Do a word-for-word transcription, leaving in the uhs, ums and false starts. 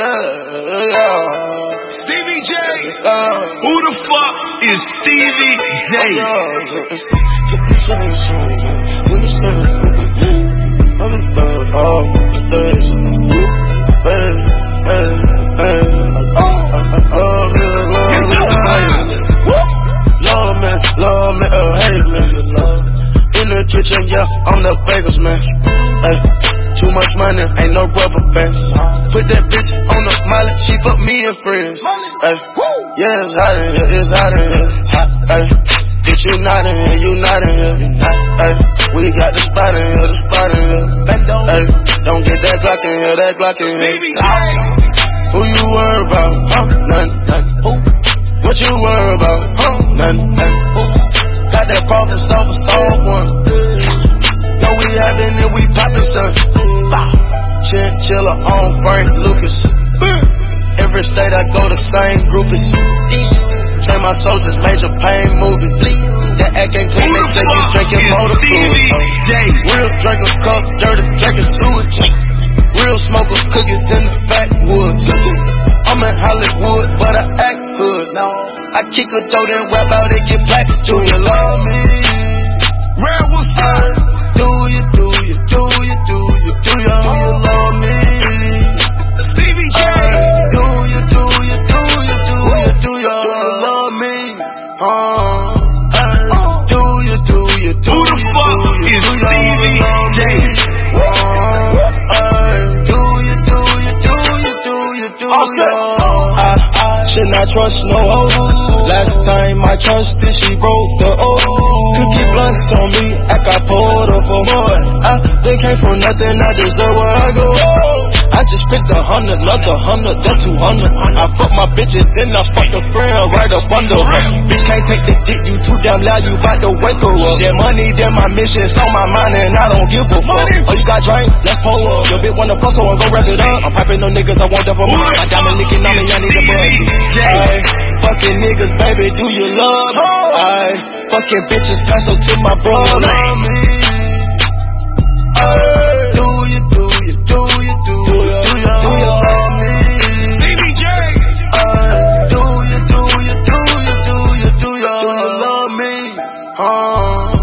yeah, yeah. Stevie J. Yeah. Who the fuck is Stevie J? Get me saying something. Let me say it. I'm about all the days. Baby, baby, baby. Love me, love me. Love me, love me, or hate me. In the kitchen, yeah, I'm the bagels, man. Ay, too much money, ain't no rubber bands. Put that bitch on the molly, she fuck me and friends. Ay, yeah, it's hot in here, it's hot in here. Ay, bitch, you not in here, you not in here. Ay, we got the spot in here, the spot in here. Ay, don't get that Glock in here, that Glock in here. Who you worry about? Huh? None, none. Who? What you worry about? Huh? None, none. Who? Got that problem solver, solve one. No, we having it, we poppin' son. Chinchilla on Frank Lucas. Every state I go, the same groupies. Train my soldiers, major pain movie. That act ain't clean, they say you drinking motor fluid. Real drink a cup, dirty drinking sewage. Real smokers, cookies in the backwoods. I'm in Hollywood, but I act hood. I kick a dough, then rap out and get plaques. Do you love me? Red, what's up? Do you, do you, do you, do you, do you, do you love me? Stevie J. Do you, do you, do you, do you, do you love me? Uh, do you, do you, do you, Who the fuck is Stevie J? Do you, do you, do you, do you, do you? I should not trust no hoe. Last time I trusted, she broke the oath. Cookie blunts on me, I got pulled up for more. I they came from nothing, I deserve where I go. I just spent a hundred, another hundred, then two hundred. I fuck my bitch and then I fuck the friend right up under her. Bitch can't take the dick, you too damn loud, you bout to wake her up. That money, then my mission's on my mind and I don't give a fuck. Oh, you got drink? Let's pull up. Your bitch wanna pull, so I'm gon' wrap it up. I'm piping no niggas, I want them for mine. My diamond licking on me, I need a buzz. Ay, fucking niggas, baby, do you love me? Ay, fucking bitches, pass her to my brother. Love me. Ay, do you, do you, do you, do you, do you, do you love me? Stevie J. Ay, do you, do you, do you, do you, do you, do you love me? Uh.